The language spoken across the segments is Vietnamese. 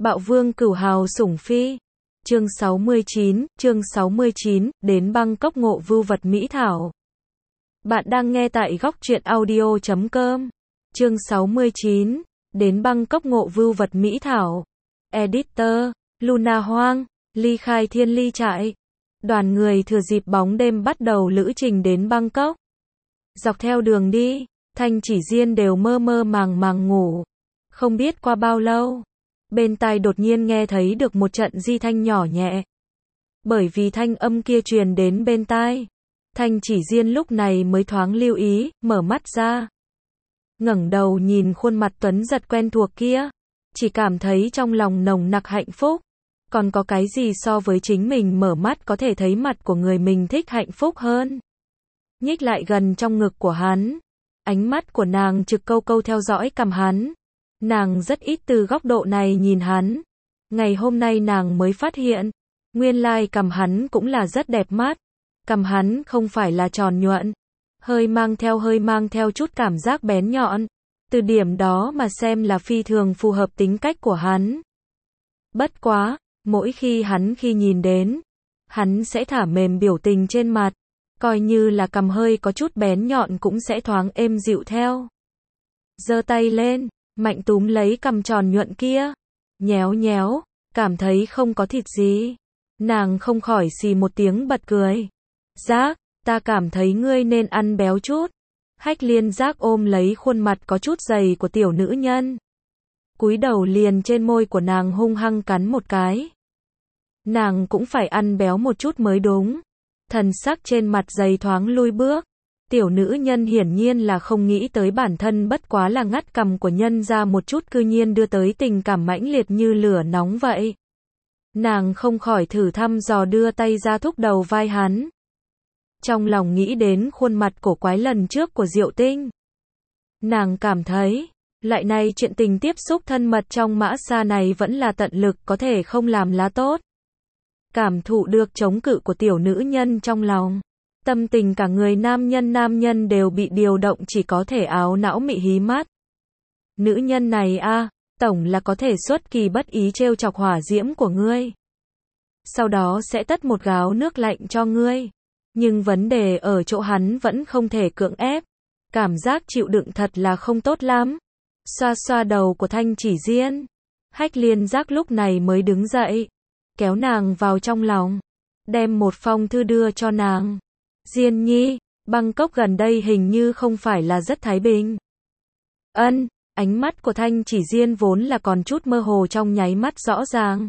Bạo Vương Cửu Hào Sủng Phi. Chương 69, đến Bangkok ngộ vưu vật mỹ thảo. Bạn đang nghe tại góc truyện audio.com. Chương 69, đến Bangkok ngộ vưu vật mỹ thảo. Editor, Luna Hoang, ly khai thiên ly trại. Đoàn người thừa dịp bóng đêm bắt đầu lữ trình đến Bangkok. Dọc theo đường đi, Thanh Chỉ Diên đều mơ mơ màng màng ngủ. Không biết qua bao lâu, bên tai đột nhiên nghe thấy được một trận di thanh nhỏ nhẹ. Bởi vì thanh âm kia truyền đến bên tai, Thanh Chỉ Diên lúc này mới thoáng lưu ý, mở mắt ra. Ngẩng đầu nhìn khuôn mặt tuấn giật quen thuộc kia, chỉ cảm thấy trong lòng nồng nặc hạnh phúc. Còn có cái gì so với chính mình mở mắt có thể thấy mặt của người mình thích hạnh phúc hơn. Nhích lại gần trong ngực của hắn, ánh mắt của nàng trực câu câu theo dõi cằm hắn. Nàng rất ít từ góc độ này nhìn hắn. Ngày hôm nay nàng mới phát hiện, nguyên lai cằm hắn cũng là rất đẹp mắt. Cằm hắn không phải là tròn nhuận, hơi mang theo chút cảm giác bén nhọn. Từ điểm đó mà xem là phi thường phù hợp tính cách của hắn. Bất quá, mỗi khi nhìn đến, hắn sẽ thả mềm biểu tình trên mặt, coi như là cằm hơi có chút bén nhọn cũng sẽ thoáng êm dịu theo. Giơ tay lên, mạnh túm lấy cằm tròn nhuận kia, nhéo nhéo, cảm thấy không có thịt gì. Nàng không khỏi xì một tiếng bật cười. Giác, ta cảm thấy ngươi nên ăn béo chút. Hách Liên Giác ôm lấy khuôn mặt có chút dày của tiểu nữ nhân, cúi đầu liền trên môi của nàng hung hăng cắn một cái. Nàng cũng phải ăn béo một chút mới đúng. Thần sắc trên mặt dày thoáng lui bước. Tiểu nữ nhân hiển nhiên là không nghĩ tới bản thân bất quá là ngắt cằm của nhân ra một chút cư nhiên đưa tới tình cảm mãnh liệt như lửa nóng vậy. Nàng không khỏi thử thăm dò đưa tay ra thúc đầu vai hắn. Trong lòng nghĩ đến khuôn mặt cổ quái lần trước của Diệu Tinh. Nàng cảm thấy, lại này chuyện tình tiếp xúc thân mật trong mã xa này vẫn là tận lực có thể không làm lá tốt. Cảm thụ được chống cự của tiểu nữ nhân trong lòng. Tâm tình cả người nam nhân đều bị điều động, chỉ có thể áo não mị hí mắt. Nữ nhân này a, tổng là có thể xuất kỳ bất ý trêu chọc hỏa diễm của ngươi. Sau đó sẽ tất một gáo nước lạnh cho ngươi. Nhưng vấn đề ở chỗ hắn vẫn không thể cưỡng ép. Cảm giác chịu đựng thật là không tốt lắm. Xoa xoa đầu của Thanh Chỉ Diên. Hách Liên Giác lúc này mới đứng dậy, kéo nàng vào trong lòng, đem một phong thư đưa cho nàng. Diên nhi, Bangkok gần đây hình như không phải là rất thái bình. Ân, ánh mắt của Thanh Chỉ Diên vốn là còn chút mơ hồ trong nháy mắt rõ ràng.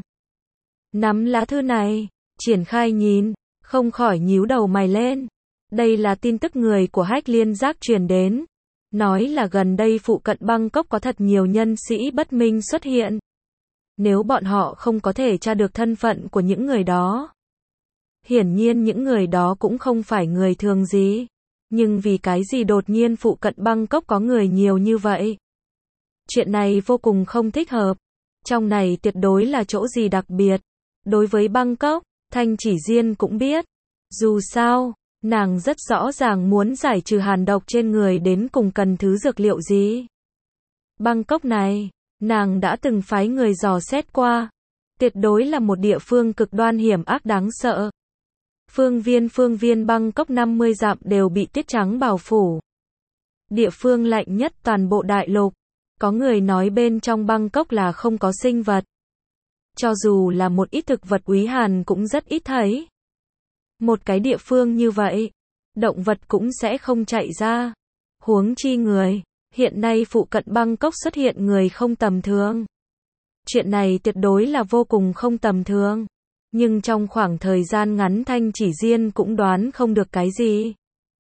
Nắm lá thư này, triển khai nhìn, không khỏi nhíu đầu mày lên. Đây là tin tức người của Hách Liên Giác truyền đến. Nói là gần đây phụ cận Bangkok có thật nhiều nhân sĩ bất minh xuất hiện. Nếu bọn họ không có thể tra được thân phận của những người đó. Hiển nhiên những người đó cũng không phải người thường gì. Nhưng vì cái gì đột nhiên phụ cận Bangkok có người nhiều như vậy? Chuyện này vô cùng không thích hợp. Trong này tuyệt đối là chỗ gì đặc biệt. Đối với Bangkok, Thanh Chỉ Diên cũng biết. Dù sao, nàng rất rõ ràng muốn giải trừ hàn độc trên người đến cùng cần thứ dược liệu gì. Bangkok này, nàng đã từng phái người dò xét qua. Tuyệt đối là một địa phương cực đoan hiểm ác đáng sợ. Phương viên Bangkok 50 dặm đều bị tuyết trắng bao phủ. Địa phương lạnh nhất toàn bộ đại lục. Có người nói bên trong Bangkok là không có sinh vật. Cho dù là một ít thực vật úy hàn cũng rất ít thấy. Một cái địa phương như vậy, động vật cũng sẽ không chạy ra. Huống chi người, hiện nay phụ cận Bangkok xuất hiện người không tầm thường. Chuyện này tuyệt đối là vô cùng không tầm thường. Nhưng trong khoảng thời gian ngắn Thanh Chỉ Diên cũng đoán không được cái gì.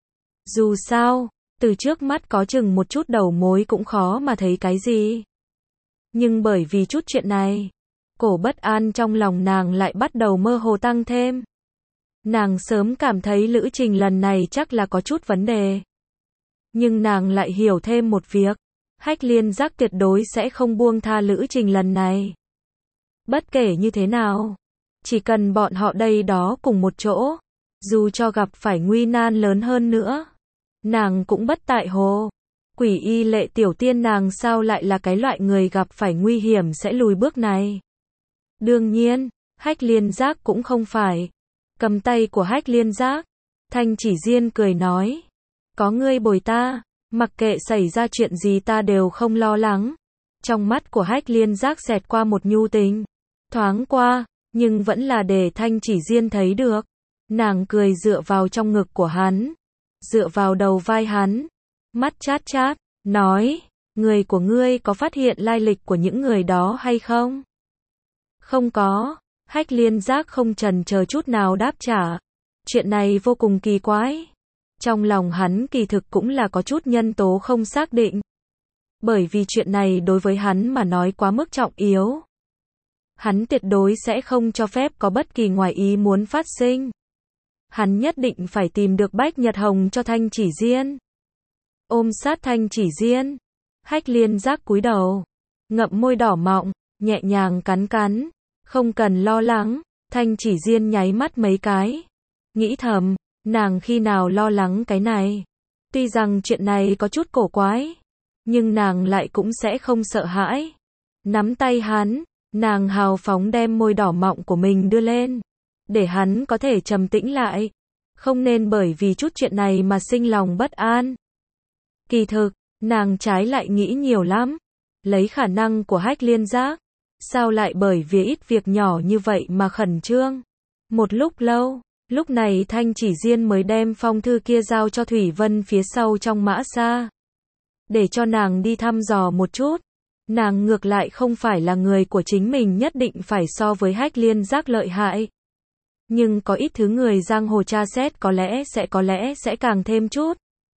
Dù sao, từ trước mắt có chừng một chút đầu mối cũng khó mà thấy cái gì. Nhưng bởi vì chút chuyện này, cổ bất an trong lòng nàng lại bắt đầu mơ hồ tăng thêm. Nàng sớm cảm thấy lữ trình lần này chắc là có chút vấn đề. Nhưng nàng lại hiểu thêm một việc. Hách Liên Giác tuyệt đối sẽ không buông tha lữ trình lần này. Bất kể như thế nào, chỉ cần bọn họ đây đó cùng một chỗ, dù cho gặp phải nguy nan lớn hơn nữa, nàng cũng bất tại hồ. Quỷ y Lệ tiểu tiên nàng sao lại là cái loại người gặp phải nguy hiểm sẽ lùi bước này. Đương nhiên, Hách Liên Giác cũng không phải. Cầm tay của Hách Liên Giác, Thanh Chỉ Diên cười nói, có ngươi bồi ta, mặc kệ xảy ra chuyện gì ta đều không lo lắng. Trong mắt của Hách Liên Giác xẹt qua một nhu tình, thoáng qua, nhưng vẫn là để Thanh Chỉ Diên thấy được. Nàng cười dựa vào trong ngực của hắn, dựa vào đầu vai hắn, mắt chát chát, nói, người của ngươi có phát hiện lai lịch của những người đó hay không? Không có, Hách Liên Giác không chần chờ chút nào đáp trả. Chuyện này vô cùng kỳ quái. Trong lòng hắn kỳ thực cũng là có chút nhân tố không xác định. Bởi vì chuyện này đối với hắn mà nói quá mức trọng yếu. Hắn tuyệt đối sẽ không cho phép có bất kỳ ngoài ý muốn phát sinh. Hắn nhất định phải tìm được Bách Nhật Hồng cho Thanh Chỉ Diên. Ôm sát Thanh Chỉ Diên, Hách Liên Giác cúi đầu, ngậm môi đỏ mọng, nhẹ nhàng cắn cắn. Không cần lo lắng, Thanh Chỉ Diên nháy mắt mấy cái. Nghĩ thầm, nàng khi nào lo lắng cái này. Tuy rằng chuyện này có chút cổ quái, nhưng nàng lại cũng sẽ không sợ hãi. Nắm tay hắn, nàng hào phóng đem môi đỏ mọng của mình đưa lên, để hắn có thể trầm tĩnh lại. Không nên bởi vì chút chuyện này mà sinh lòng bất an. Kỳ thực, nàng trái lại nghĩ nhiều lắm. Lấy khả năng của Hách Liên Giác, sao lại bởi vì ít việc nhỏ như vậy mà khẩn trương. Một lúc lâu, lúc này Thanh Chỉ Diên mới đem phong thư kia giao cho Thủy Vân phía sau trong mã xa. Để cho nàng đi thăm dò một chút. Nàng ngược lại không phải là người của chính mình nhất định phải so với Hách Liên Giác lợi hại. Nhưng có ít thứ người giang hồ tra xét có lẽ sẽ càng thêm chút.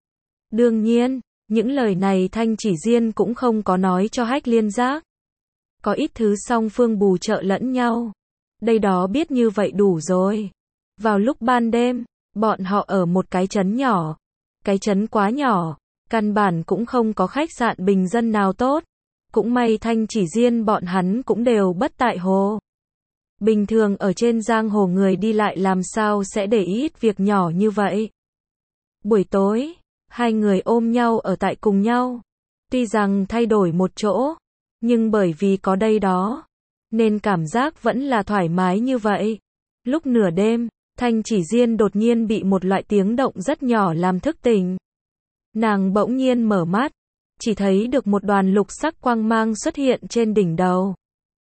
Đương nhiên, những lời này Thanh Chỉ Diên cũng không có nói cho Hách Liên Giác. Có ít thứ song phương bù trợ lẫn nhau. Đây đó biết như vậy đủ rồi. Vào lúc ban đêm, bọn họ ở một cái trấn nhỏ. Cái trấn quá nhỏ, căn bản cũng không có khách sạn bình dân nào tốt. Cũng may Thanh Chỉ Diên bọn hắn cũng đều bất tại hồ. Bình thường ở trên giang hồ người đi lại làm sao sẽ để ý ít việc nhỏ như vậy. Buổi tối, hai người ôm nhau ở tại cùng nhau. Tuy rằng thay đổi một chỗ, nhưng bởi vì có đây đó, nên cảm giác vẫn là thoải mái như vậy. Lúc nửa đêm, Thanh Chỉ Diên đột nhiên bị một loại tiếng động rất nhỏ làm thức tỉnh. Nàng bỗng nhiên mở mắt, chỉ thấy được một đoàn lục sắc quang mang xuất hiện trên đỉnh đầu.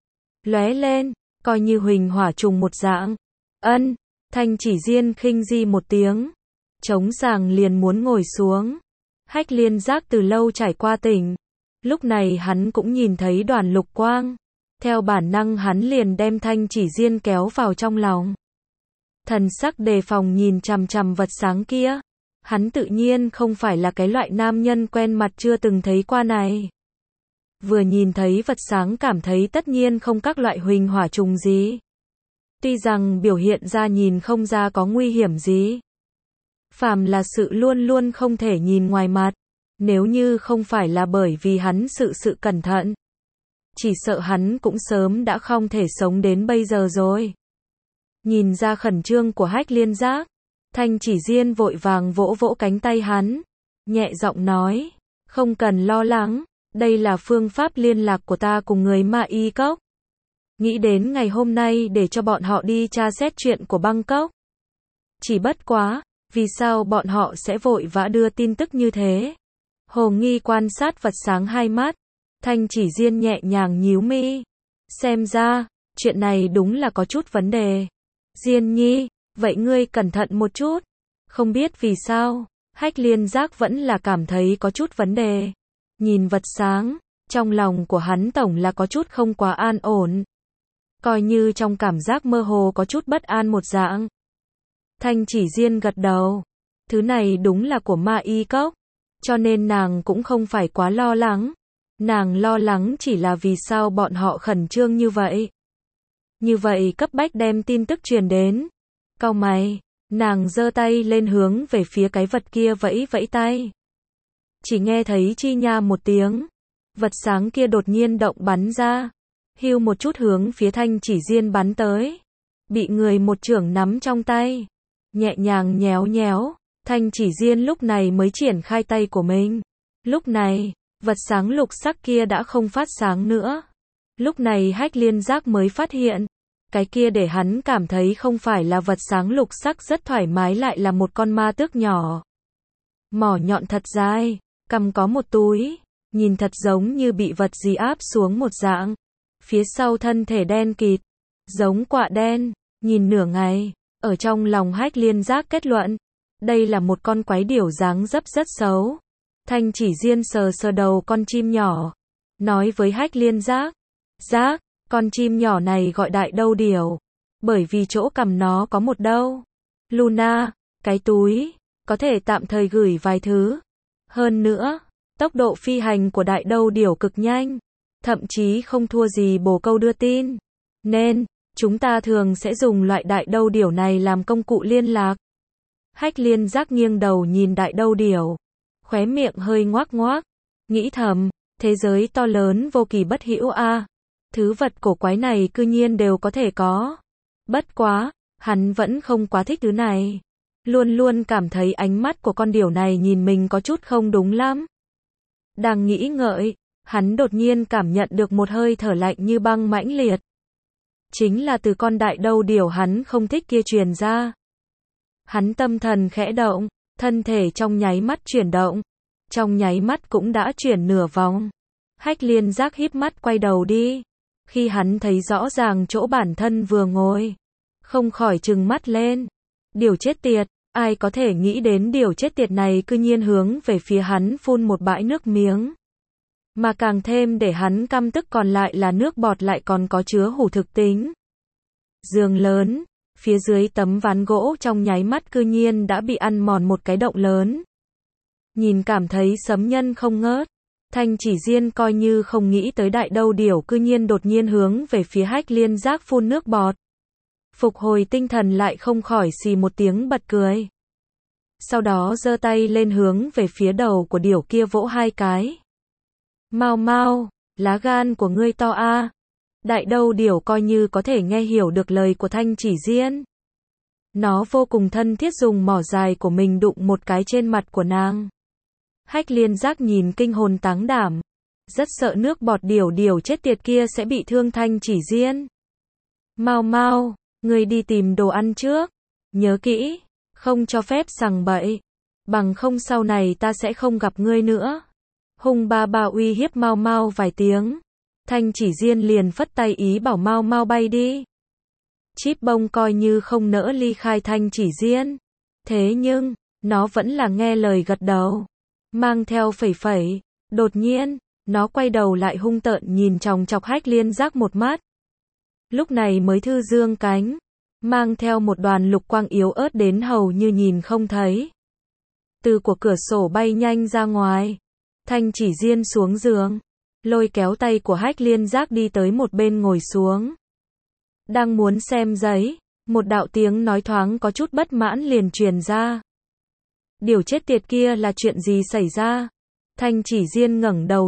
Lóe lên, coi như huỳnh hỏa trùng một dạng. Ân, Thanh Chỉ Diên khinh di một tiếng, trống sàng liền muốn ngồi xuống. Hách Liên Giác từ lâu trải qua tỉnh. Lúc này hắn cũng nhìn thấy đoàn lục quang. Theo bản năng hắn liền đem Thanh Chỉ Diên kéo vào trong lòng. Thần sắc đề phòng nhìn chằm chằm vật sáng kia. Hắn tự nhiên không phải là cái loại nam nhân quen mặt chưa từng thấy qua này. Vừa nhìn thấy vật sáng cảm thấy tất nhiên không các loại huỳnh hỏa trùng gì. Tuy rằng biểu hiện ra nhìn không ra có nguy hiểm gì. Phàm là sự luôn luôn không thể nhìn ngoài mặt. Nếu như không phải là bởi vì hắn sự cẩn thận, chỉ sợ hắn cũng sớm đã không thể sống đến bây giờ rồi. Nhìn ra khẩn trương của Hách Liên Giác, Thanh Chỉ Diên vội vàng vỗ vỗ cánh tay hắn, nhẹ giọng nói, không cần lo lắng, đây là phương pháp liên lạc của ta cùng người Ma Y Cốc. Nghĩ đến ngày hôm nay để cho bọn họ đi tra xét chuyện của Bangkok. Chỉ bất quá, vì sao bọn họ sẽ vội vã đưa tin tức như thế? Hồ Nghi quan sát vật sáng hai mắt, Thanh Chỉ Diên nhẹ nhàng nhíu mi. Xem ra, chuyện này đúng là có chút vấn đề. Diên nhi, vậy ngươi cẩn thận một chút. Không biết vì sao, Hách Liên Giác vẫn là cảm thấy có chút vấn đề. Nhìn vật sáng, trong lòng của hắn tổng là có chút không quá an ổn. Coi như trong cảm giác mơ hồ có chút bất an một dạng. Thanh Chỉ Diên gật đầu. Thứ này đúng là của Ma Y Cốc. Cho nên nàng cũng không phải quá lo lắng. Nàng lo lắng chỉ là vì sao bọn họ khẩn trương như vậy. Như vậy cấp bách đem tin tức truyền đến. Cau mày, nàng giơ tay lên hướng về phía cái vật kia vẫy vẫy tay. Chỉ nghe thấy chi nha một tiếng. Vật sáng kia đột nhiên động bắn ra. Hiu một chút hướng phía Thanh Chỉ Diên bắn tới. Bị người một chưởng nắm trong tay. Nhẹ nhàng nhéo nhéo. Thanh Chỉ Diên lúc này mới triển khai tay của mình. Lúc này, vật sáng lục sắc kia đã không phát sáng nữa. Lúc này Hách Liên Giác mới phát hiện, cái kia để hắn cảm thấy không phải là vật sáng lục sắc rất thoải mái lại là một con ma tước nhỏ. Mỏ nhọn thật dài, cằm có một túi, nhìn thật giống như bị vật gì áp xuống một dạng. Phía sau thân thể đen kịt, giống quạ đen, nhìn nửa ngày, ở trong lòng Hách Liên Giác kết luận, đây là một con quái điểu dáng dấp rất xấu. Thanh Chỉ Diên sờ sờ đầu con chim nhỏ, nói với Hách Liên Giác, Giác, con chim nhỏ này gọi đại đâu điểu, bởi vì chỗ cằm nó có một đâu. Luna, cái túi, có thể tạm thời gửi vài thứ. Hơn nữa, tốc độ phi hành của đại đâu điểu cực nhanh, thậm chí không thua gì bồ câu đưa tin. Nên, chúng ta thường sẽ dùng loại đại đâu điểu này làm công cụ liên lạc. Hách Liên Giác nghiêng đầu nhìn đại đâu điểu, khóe miệng hơi ngoác ngoác, nghĩ thầm, thế giới to lớn vô kỳ bất hữu a. Thứ vật cổ quái này cư nhiên đều có thể có. Bất quá, hắn vẫn không quá thích thứ này. Luôn luôn cảm thấy ánh mắt của con điểu này nhìn mình có chút không đúng lắm. Đang nghĩ ngợi, hắn đột nhiên cảm nhận được một hơi thở lạnh như băng mãnh liệt. Chính là từ con đại đâu điểu hắn không thích kia truyền ra. Hắn tâm thần khẽ động, thân thể trong nháy mắt chuyển động. Trong nháy mắt cũng đã chuyển nửa vòng. Hách Liên Giác híp mắt quay đầu đi. Khi hắn thấy rõ ràng chỗ bản thân vừa ngồi, không khỏi trừng mắt lên. Điều chết tiệt, ai có thể nghĩ đến điều chết tiệt này cư nhiên hướng về phía hắn phun một bãi nước miếng. Mà càng thêm để hắn căm tức còn lại là nước bọt lại còn có chứa hủ thực tính. Giường lớn, phía dưới tấm ván gỗ trong nháy mắt cư nhiên đã bị ăn mòn một cái động lớn. Nhìn cảm thấy sấm nhân không ngớt. Thanh Chỉ Diên coi như không nghĩ tới đại đâu điểu cư nhiên đột nhiên hướng về phía Hách Liên Giác phun nước bọt. Phục hồi tinh thần lại không khỏi xì một tiếng bật cười. Sau đó giơ tay lên hướng về phía đầu của điểu kia vỗ hai cái. Mau mau, lá gan của ngươi to a. Đại đâu điểu coi như có thể nghe hiểu được lời của Thanh Chỉ Diên. Nó vô cùng thân thiết dùng mỏ dài của mình đụng một cái trên mặt của nàng. Hách Liên Giác nhìn kinh hồn táng đảm, rất sợ nước bọt điểu chết tiệt kia sẽ bị thương Thanh Chỉ Diên. Mau mau, ngươi đi tìm đồ ăn trước, nhớ kỹ, không cho phép sằng bậy, bằng không sau này ta sẽ không gặp ngươi nữa. Hùng ba ba uy hiếp Mau Mau vài tiếng, Thanh Chỉ Diên liền phất tay ý bảo Mau Mau bay đi. Chíp bông coi như không nỡ ly khai Thanh Chỉ Diên, thế nhưng, nó vẫn là nghe lời gật đầu. Mang theo phẩy phẩy, đột nhiên, nó quay đầu lại hung tợn nhìn chòng chọc Hách Liên Giác một mắt. Lúc này mới thư dương cánh, mang theo một đoàn lục quang yếu ớt đến hầu như nhìn không thấy. Từ của cửa sổ bay nhanh ra ngoài, Thanh Chỉ Diên xuống giường, lôi kéo tay của Hách Liên Giác đi tới một bên ngồi xuống. Đang muốn xem giấy, một đạo tiếng nói thoáng có chút bất mãn liền truyền ra. Điều chết tiệt kia là chuyện gì xảy ra? Thanh Chỉ Diên ngẩng đầu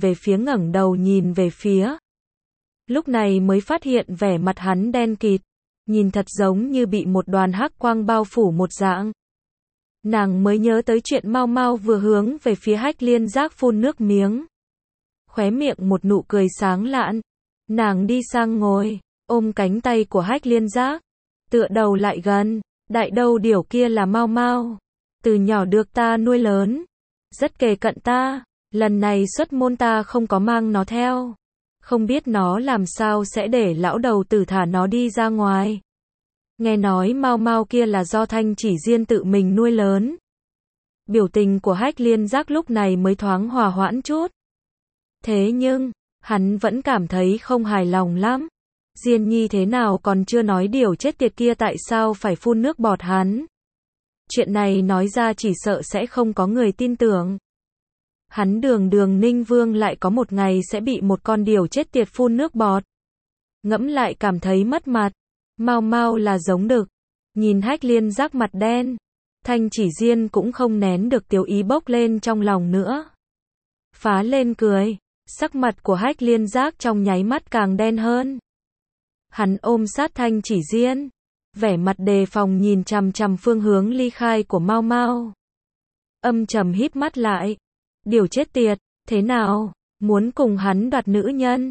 nhìn về phía. Lúc này mới phát hiện vẻ mặt hắn đen kịt, nhìn thật giống như bị một đoàn hắc quang bao phủ một dạng. Nàng mới nhớ tới chuyện Mau Mau vừa hướng về phía Hách Liên Giác phun nước miếng. Khóe miệng một nụ cười sáng lạn. Nàng đi sang ngồi, ôm cánh tay của Hách Liên Giác, tựa đầu lại gần. Đại đâu điểu kia là Mau Mau, từ nhỏ được ta nuôi lớn, rất kề cận ta, lần này xuất môn ta không có mang nó theo, không biết nó làm sao sẽ để lão đầu tử thả nó đi ra ngoài. Nghe nói Mau Mau kia là do Thanh Chỉ Diên tự mình nuôi lớn. Biểu tình của Hách Liên Giác lúc này mới thoáng hòa hoãn chút. Thế nhưng, hắn vẫn cảm thấy không hài lòng lắm. Diên Nhi thế nào còn chưa nói điều chết tiệt kia tại sao phải phun nước bọt hắn. Chuyện này nói ra chỉ sợ sẽ không có người tin tưởng. Hắn đường Ninh Vương lại có một ngày sẽ bị một con điểu chết tiệt phun nước bọt. Ngẫm lại cảm thấy mất mặt. Mau Mau là giống đực. Nhìn Hách Liên Giác mặt đen, Thanh Chỉ Diên cũng không nén được tiểu ý bốc lên trong lòng nữa. Phá lên cười, sắc mặt của Hách Liên Giác trong nháy mắt càng đen hơn. Hắn ôm sát Thanh Chỉ Diên, vẻ mặt đề phòng nhìn chằm chằm phương hướng ly khai của Mau Mau. Âm trầm híp mắt lại. Điều chết tiệt, thế nào, muốn cùng hắn đoạt nữ nhân?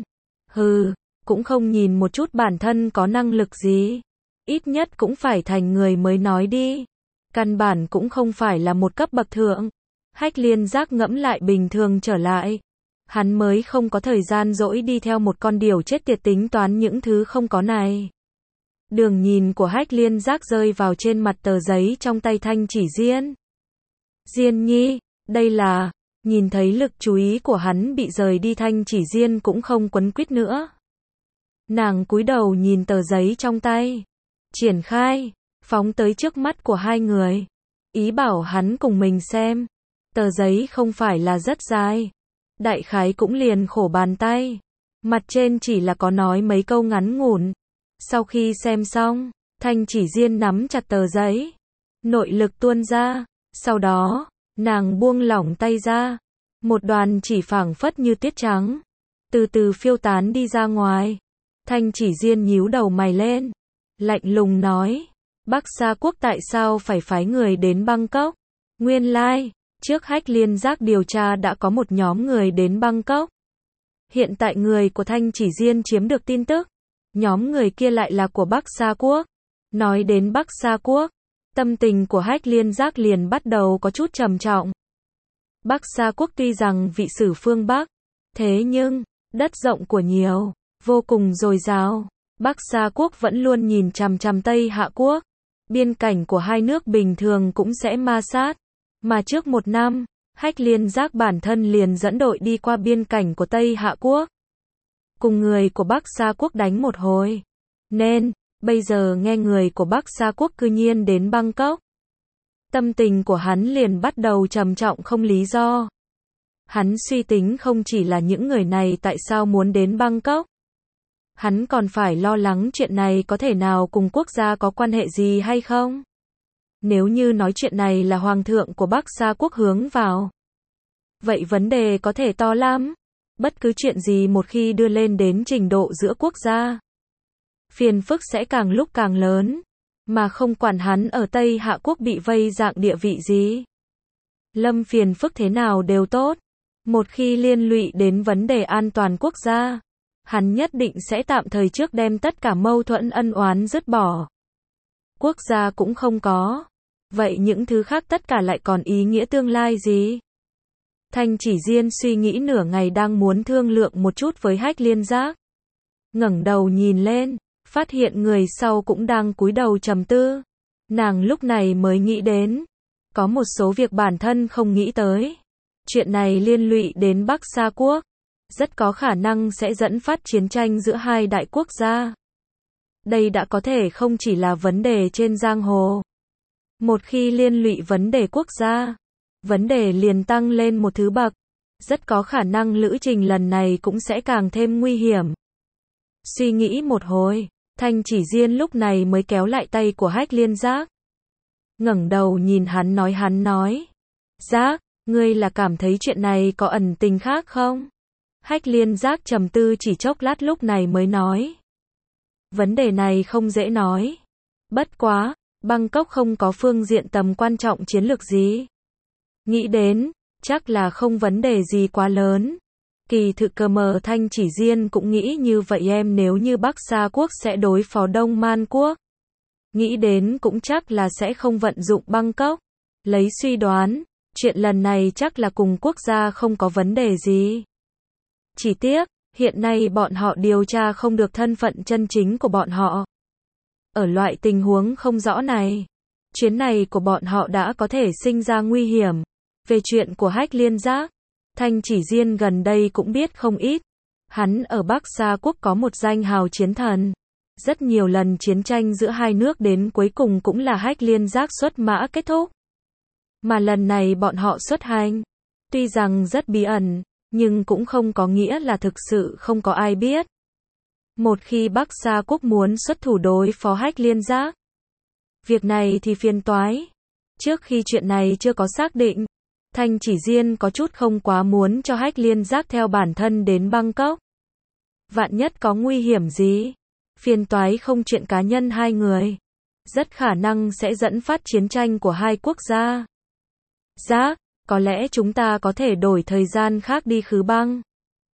Hừ, cũng không nhìn một chút bản thân có năng lực gì. Ít nhất cũng phải thành người mới nói đi. Căn bản cũng không phải là một cấp bậc thượng. Hách Liên Giác ngẫm lại bình thường trở lại. Hắn mới không có thời gian dỗi đi theo một con điểu chết tiệt tính toán những thứ không có này. Đường nhìn của Hách Liên Giác rơi vào trên mặt tờ giấy trong tay Thanh Chỉ Diên. Diên nhi, đây là... Nhìn thấy lực chú ý của hắn bị rời đi, Thanh Chỉ Diên cũng không quấn quýt nữa. Nàng cúi đầu nhìn tờ giấy trong tay. Triển khai, phóng tới trước mắt của hai người. Ý bảo hắn cùng mình xem. Tờ giấy không phải là rất dài. Đại khái cũng liền khổ bàn tay. Mặt trên chỉ là có nói mấy câu ngắn ngủn. Sau khi xem xong, Thanh Chỉ Diên nắm chặt tờ giấy. Nội lực tuôn ra. Sau đó, nàng buông lỏng tay ra. Một đoàn chỉ phảng phất như tuyết trắng. Từ từ phiêu tán đi ra ngoài. Thanh Chỉ Diên nhíu đầu mày lên. Lạnh lùng nói. Bắc Sa Quốc tại sao phải phái người đến Bangkok? Nguyên lai, trước Hách Liên Giác điều tra đã có một nhóm người đến Bangkok. Hiện tại người của Thanh Chỉ Diên chiếm được tin tức. Nhóm người kia lại là của Bắc Sa Quốc. Nói đến Bắc Sa Quốc, tâm tình của Hách Liên Giác liền bắt đầu có chút trầm trọng. Bắc Sa Quốc tuy rằng vị sử phương Bắc, thế nhưng, đất rộng của nhiều, vô cùng dồi dào. Bắc Sa Quốc vẫn luôn nhìn chằm chằm Tây Hạ Quốc. Biên cảnh của hai nước bình thường cũng sẽ ma sát. Mà trước một năm, Hách Liên Giác bản thân liền dẫn đội đi qua biên cảnh của Tây Hạ Quốc. Cùng người của Bắc Sa Quốc đánh một hồi. Nên, bây giờ nghe người của Bắc Sa Quốc cư nhiên đến Bangkok. Tâm tình của hắn liền bắt đầu trầm trọng không lý do. Hắn suy tính không chỉ là những người này tại sao muốn đến Bangkok. Hắn còn phải lo lắng chuyện này có thể nào cùng quốc gia có quan hệ gì hay không. Nếu như nói chuyện này là hoàng thượng của Bắc Sa Quốc hướng vào, vậy vấn đề có thể to lắm. Bất cứ chuyện gì một khi đưa lên đến trình độ giữa quốc gia, phiền phức sẽ càng lúc càng lớn. Mà không quản hắn ở Tây Hạ Quốc bị vây dạng địa vị gì, lâm phiền phức thế nào đều tốt. Một khi liên lụy đến vấn đề an toàn quốc gia, hắn nhất định sẽ tạm thời trước đem tất cả mâu thuẫn ân oán dứt bỏ. Quốc gia cũng không có, vậy những thứ khác tất cả lại còn ý nghĩa tương lai gì? Thanh Chỉ Diên suy nghĩ nửa ngày đang muốn thương lượng một chút với Hách Liên Giác. Ngẩng đầu nhìn lên, phát hiện người sau cũng đang cúi đầu trầm tư. Nàng lúc này mới nghĩ đến, có một số việc bản thân không nghĩ tới. Chuyện này liên lụy đến Bắc Sa Quốc, rất có khả năng sẽ dẫn phát chiến tranh giữa hai đại quốc gia. Đây đã có thể không chỉ là vấn đề trên giang hồ. Một khi liên lụy vấn đề quốc gia, vấn đề liền tăng lên một thứ bậc. Rất có khả năng lữ trình lần này cũng sẽ càng thêm nguy hiểm. Suy nghĩ một hồi, Thanh Chỉ Diên lúc này mới kéo lại tay của Hách Liên Giác. Ngẩng đầu nhìn hắn nói. Giác, ngươi là cảm thấy chuyện này có ẩn tình khác không? Hách Liên Giác trầm tư chỉ chốc lát lúc này mới nói. Vấn đề này không dễ nói. Bất quá, Bangkok không có phương diện tầm quan trọng chiến lược gì. Nghĩ đến, chắc là không vấn đề gì quá lớn. Kỳ thực cơ mờ Thanh Chỉ Diên cũng nghĩ như vậy em, nếu như Bắc Sa Quốc sẽ đối phó Đông Man Quốc. Nghĩ đến cũng chắc là sẽ không vận dụng Bangkok. Lấy suy đoán, chuyện lần này chắc là cùng quốc gia không có vấn đề gì. Chỉ tiếc, hiện nay bọn họ điều tra không được thân phận chân chính của bọn họ. Ở loại tình huống không rõ này, chuyến này của bọn họ đã có thể sinh ra nguy hiểm. Về chuyện của Hách Liên Giác, Thanh Chỉ Diên gần đây cũng biết không ít. Hắn ở Bắc Sa Quốc có một danh hào chiến thần. Rất nhiều lần chiến tranh giữa hai nước đến cuối cùng cũng là Hách Liên Giác xuất mã kết thúc. Mà lần này bọn họ xuất hành, tuy rằng rất bí ẩn, nhưng cũng không có nghĩa là thực sự không có ai biết. Một khi Bắc Sa Quốc muốn xuất thủ đối phó Hách Liên Giác, việc này thì phiền toái. Trước khi chuyện này chưa có xác định, Thanh Chỉ Diên có chút không quá muốn cho Hách Liên Giác theo bản thân đến Bangkok. Vạn nhất có nguy hiểm gì, phiền toái không chuyện cá nhân hai người, rất khả năng sẽ dẫn phát chiến tranh của hai quốc gia. Giác, có lẽ chúng ta có thể đổi thời gian khác đi khứ băng.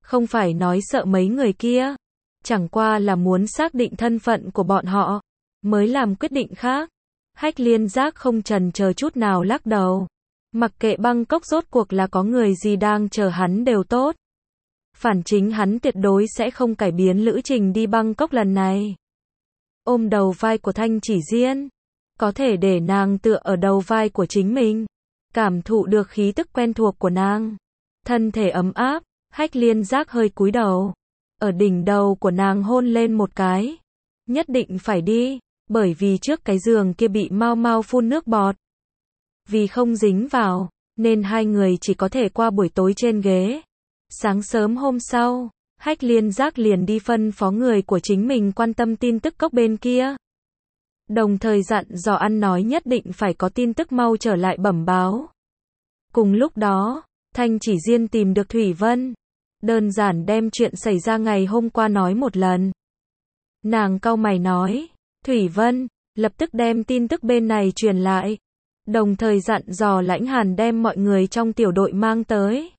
Không phải nói sợ mấy người kia, chẳng qua là muốn xác định thân phận của bọn họ, mới làm quyết định khác. Hách Liên Giác không chần chờ chút nào lắc đầu. Mặc kệ Bangkok rốt cuộc là có người gì đang chờ hắn đều tốt. Phản chính hắn tuyệt đối sẽ không cải biến lữ trình đi Bangkok lần này. Ôm đầu vai của Thanh Chỉ Diên, có thể để nàng tựa ở đầu vai của chính mình, cảm thụ được khí tức quen thuộc của nàng. Thân thể ấm áp, Hách Liên Giác hơi cúi đầu, ở đỉnh đầu của nàng hôn lên một cái. Nhất định phải đi, bởi vì trước cái giường kia bị mau mau phun nước bọt. Vì không dính vào, nên hai người chỉ có thể qua buổi tối trên ghế. Sáng sớm hôm sau, Hách Liên Giác liền đi phân phó người của chính mình quan tâm tin tức cốc bên kia. Đồng thời dặn dò ăn nói nhất định phải có tin tức mau trở lại bẩm báo. Cùng lúc đó, Thanh Chỉ Diên tìm được Thủy Vân. Đơn giản đem chuyện xảy ra ngày hôm qua nói một lần. Nàng cau mày nói, Thủy Vân, lập tức đem tin tức bên này truyền lại. Đồng thời dặn dò Lãnh Hàn đem mọi người trong tiểu đội mang tới.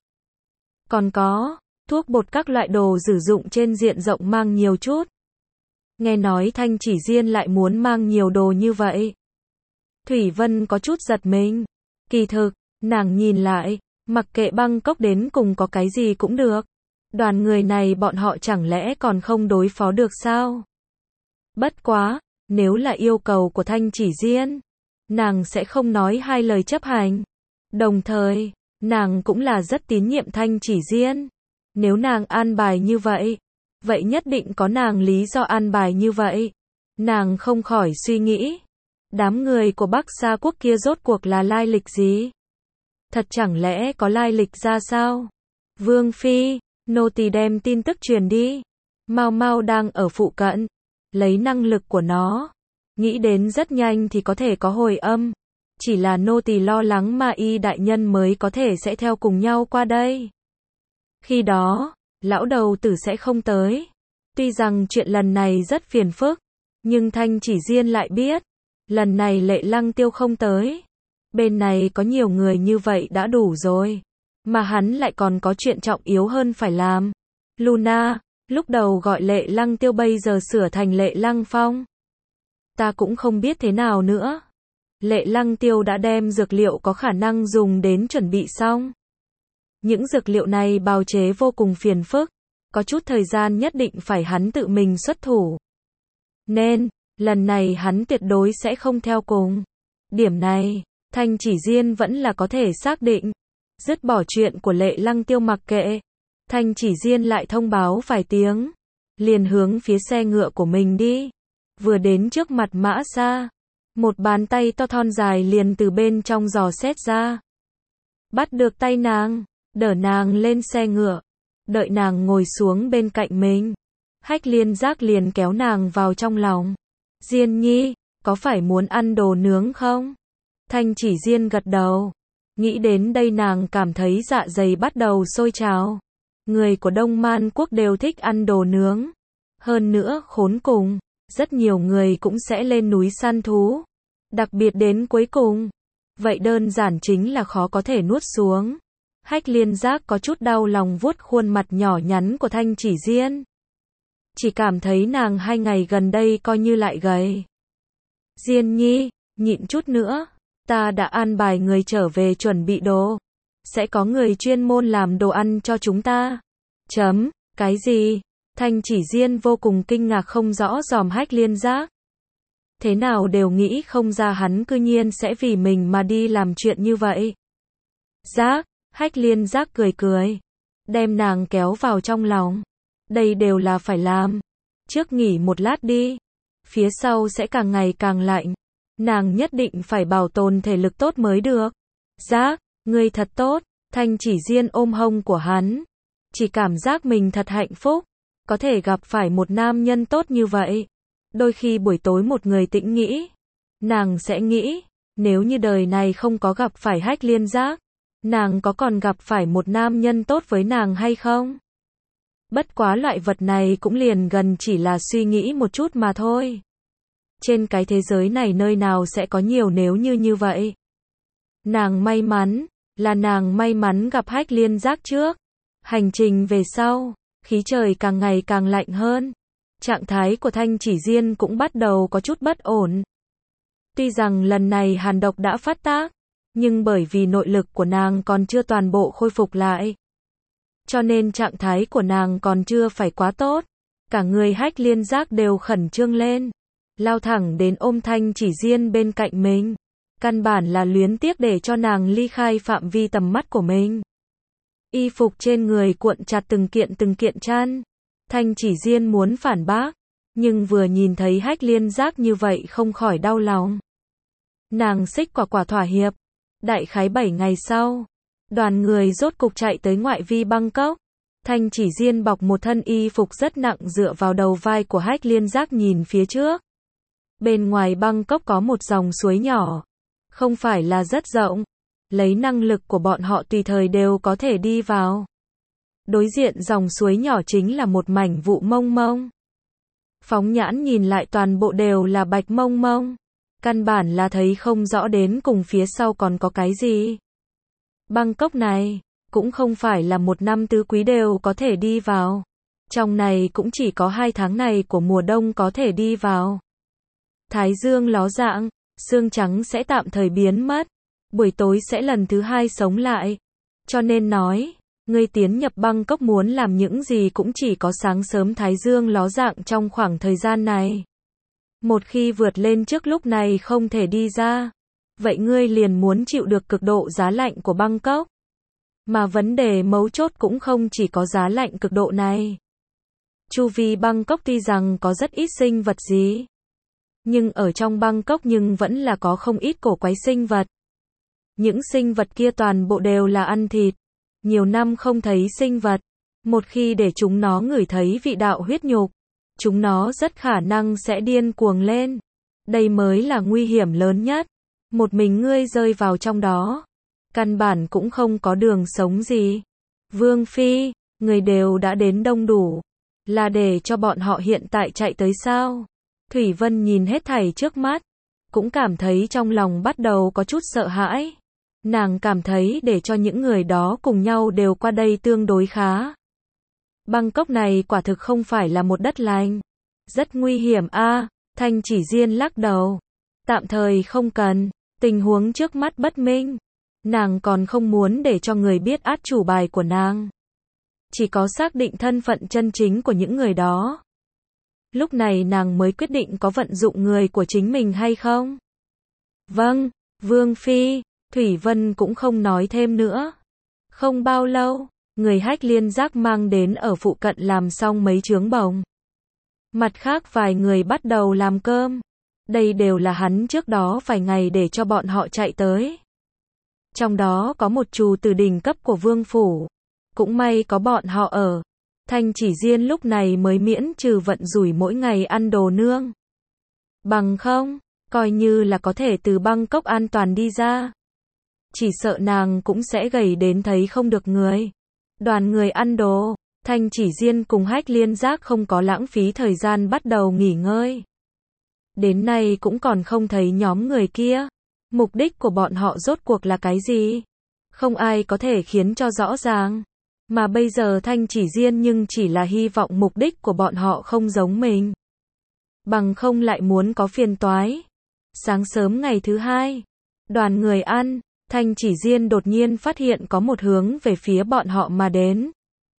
Còn có, thuốc bột các loại đồ sử dụng trên diện rộng mang nhiều chút. Nghe nói Thanh Chỉ Diên lại muốn mang nhiều đồ như vậy. Thủy Vân có chút giật mình. Kỳ thực, nàng nhìn lại, mặc kệ Bangkok đến cùng có cái gì cũng được. Đoàn người này bọn họ chẳng lẽ còn không đối phó được sao? Bất quá, nếu là yêu cầu của Thanh Chỉ Diên, nàng sẽ không nói hai lời chấp hành. Đồng thời, nàng cũng là rất tín nhiệm Thanh Chỉ Diên. Nếu nàng an bài như vậy, vậy nhất định có nàng lý do an bài như vậy. Nàng không khỏi suy nghĩ, đám người của Bắc Sa quốc kia rốt cuộc là lai lịch gì? Thật chẳng lẽ có lai lịch ra sao? Vương Phi, nô tỳ đem tin tức truyền đi. Mau mau đang ở phụ cận, lấy năng lực của nó, nghĩ đến rất nhanh thì có thể có hồi âm. Chỉ là nô tỳ lo lắng Ma Y đại nhân mới có thể sẽ theo cùng nhau qua đây. Khi đó, lão đầu tử sẽ không tới. Tuy rằng chuyện lần này rất phiền phức, nhưng Thanh Chỉ Diên lại biết, lần này Lệ Lăng Tiêu không tới. Bên này có nhiều người như vậy đã đủ rồi, mà hắn lại còn có chuyện trọng yếu hơn phải làm. Luna, lúc đầu gọi Lệ Lăng Tiêu bây giờ sửa thành Lệ Lăng Phong. Ta cũng không biết thế nào nữa. Lệ Lăng Tiêu đã đem dược liệu có khả năng dùng đến chuẩn bị xong. Những dược liệu này bào chế vô cùng phiền phức, có chút thời gian nhất định phải hắn tự mình xuất thủ. Nên, lần này hắn tuyệt đối sẽ không theo cùng. Điểm này, Thanh Chỉ Diên vẫn là có thể xác định. Dứt bỏ chuyện của Lệ Lăng Tiêu mặc kệ, Thanh Chỉ Diên lại thông báo vài tiếng, liền hướng phía xe ngựa của mình đi. Vừa đến trước mặt Mã Sa, một bàn tay to thon dài liền từ bên trong giò xét ra. Bắt được tay nàng, đỡ nàng lên xe ngựa, đợi nàng ngồi xuống bên cạnh mình. Hách Liên Giác liền kéo nàng vào trong lòng. Diên nhi, có phải muốn ăn đồ nướng không? Thanh Chỉ Diên gật đầu. Nghĩ đến đây nàng cảm thấy dạ dày bắt đầu sôi trào. Người của Đông Man quốc đều thích ăn đồ nướng. Hơn nữa khốn cùng, rất nhiều người cũng sẽ lên núi săn thú. Đặc biệt đến cuối cùng. Vậy đơn giản chính là khó có thể nuốt xuống. Hách Liên Giác có chút đau lòng vuốt khuôn mặt nhỏ nhắn của Thanh Chỉ Diên. Chỉ cảm thấy nàng 2 ngày gần đây coi như lại gầy. Diên nhi, nhịn chút nữa. Ta đã an bài người trở về chuẩn bị đồ. Sẽ có người chuyên môn làm đồ ăn cho chúng ta. Cái gì? Thanh Chỉ Diên vô cùng kinh ngạc không rõ dòm Hách Liên Giác. Thế nào đều nghĩ không ra hắn cư nhiên sẽ vì mình mà đi làm chuyện như vậy. Giác, Hách Liên Giác cười cười, đem nàng kéo vào trong lòng. Đây đều là phải làm. Trước nghỉ một lát đi. Phía sau sẽ càng ngày càng lạnh. Nàng nhất định phải bảo tồn thể lực tốt mới được. Giác, ngươi thật tốt. Thanh Chỉ Diên ôm hông của hắn. Chỉ cảm giác mình thật hạnh phúc. Có thể gặp phải một nam nhân tốt như vậy. Đôi khi buổi tối một người tĩnh nghĩ. Nàng sẽ nghĩ, nếu như đời này không có gặp phải Hách Liên Giác, nàng có còn gặp phải một nam nhân tốt với nàng hay không? Bất quá loại vật này cũng liền gần chỉ là suy nghĩ một chút mà thôi. Trên cái thế giới này nơi nào sẽ có nhiều nếu như vậy. Nàng may mắn, là nàng may mắn gặp Hách Liên Giác trước. Hành trình về sau, Khí trời càng ngày càng lạnh hơn. Trạng thái của Thanh Chỉ Diên cũng bắt đầu có chút bất ổn. Tuy rằng lần này hàn độc đã phát tác, nhưng bởi vì nội lực của nàng còn chưa toàn bộ khôi phục lại, cho nên trạng thái của nàng còn chưa phải quá tốt. Cả người Hách Liên Giác đều khẩn trương lên, lao thẳng đến ôm Thanh Chỉ Diên bên cạnh mình. Căn bản là luyến tiếc để cho nàng ly khai phạm vi tầm mắt của mình. Y phục trên người cuộn chặt từng kiện chăn. Thanh Chỉ Diên muốn phản bác, nhưng vừa nhìn thấy Hách Liên Giác như vậy không khỏi đau lòng. Nàng xích quả thỏa hiệp. Đại khái 7 ngày sau, đoàn người rốt cục chạy tới ngoại vi Bangkok. Thanh Chỉ Diên bọc một thân y phục rất nặng dựa vào đầu vai của Hách Liên Giác nhìn phía trước. Bên ngoài Bangkok có một dòng suối nhỏ, không phải là rất rộng, lấy năng lực của bọn họ tùy thời đều có thể đi vào. Đối diện dòng suối nhỏ chính là một mảnh vụ mông mông. Phóng nhãn nhìn lại toàn bộ đều là bạch mông mông. Căn bản là thấy không rõ đến cùng phía sau còn có cái gì. Bangkok này, cũng không phải là một năm tứ quý đều có thể đi vào. Trong này cũng chỉ có 2 tháng này của mùa đông có thể đi vào. Thái dương ló dạng, sương trắng sẽ tạm thời biến mất. Buổi tối sẽ lần thứ 2 sống lại. Cho nên nói, ngươi tiến nhập Bangkok muốn làm những gì cũng chỉ có sáng sớm thái dương ló dạng trong khoảng thời gian này. Một khi vượt lên trước lúc này không thể đi ra, vậy ngươi liền muốn chịu được cực độ giá lạnh của Bangkok. Mà vấn đề mấu chốt cũng không chỉ có giá lạnh cực độ này. Chu vi Bangkok tuy rằng có rất ít sinh vật gì, nhưng ở trong Bangkok nhưng vẫn là có không ít cổ quái sinh vật. Những sinh vật kia toàn bộ đều là ăn thịt. Nhiều năm không thấy sinh vật, một khi để chúng nó ngửi thấy vị đạo huyết nhục, chúng nó rất khả năng sẽ điên cuồng lên. Đây mới là nguy hiểm lớn nhất. Một mình ngươi rơi vào trong đó, căn bản cũng không có đường sống gì. Vương Phi, người đều đã đến đông đủ, là để cho bọn họ hiện tại chạy tới sao? Thủy Vân nhìn hết thảy trước mắt, cũng cảm thấy trong lòng bắt đầu có chút sợ hãi. Nàng cảm thấy để cho những người đó cùng nhau đều qua đây tương đối khá. Bangkok này quả thực không phải là một đất lành. Rất nguy hiểm a. Thanh Chỉ Diên lắc đầu. Tạm thời không cần, tình huống trước mắt bất minh. Nàng còn không muốn để cho người biết át chủ bài của nàng. Chỉ có xác định thân phận chân chính của những người đó. Lúc này nàng mới quyết định có vận dụng người của chính mình hay không. Vâng, Vương Phi. Thủy Vân cũng không nói thêm nữa. Không bao lâu, người Hách Liên Giác mang đến ở phụ cận làm xong mấy chướng bồng. Mặt khác vài người bắt đầu làm cơm. Đây đều là hắn trước đó vài ngày để cho bọn họ chạy tới. Trong đó có một trù từ đỉnh cấp của vương phủ. Cũng may có bọn họ ở. Thanh Chỉ Diên lúc này mới miễn trừ vận rủi mỗi ngày ăn đồ nương. Bằng không, coi như là có thể từ Bangkok an toàn đi ra. Chỉ sợ nàng cũng sẽ gầy đến thấy không được người. Đoàn người ăn đồ, Thanh Chỉ Diên cùng Hách Liên Giác không có lãng phí thời gian bắt đầu nghỉ ngơi. Đến nay cũng còn không thấy nhóm người kia. Mục đích của bọn họ rốt cuộc là cái gì? Không ai có thể khiến cho rõ ràng. Mà bây giờ Thanh Chỉ Diên nhưng chỉ là hy vọng mục đích của bọn họ không giống mình. Bằng không lại muốn có phiền toái. Sáng sớm ngày thứ 2, đoàn người ăn. Thanh Chỉ Diên đột nhiên phát hiện có một hướng về phía bọn họ mà đến.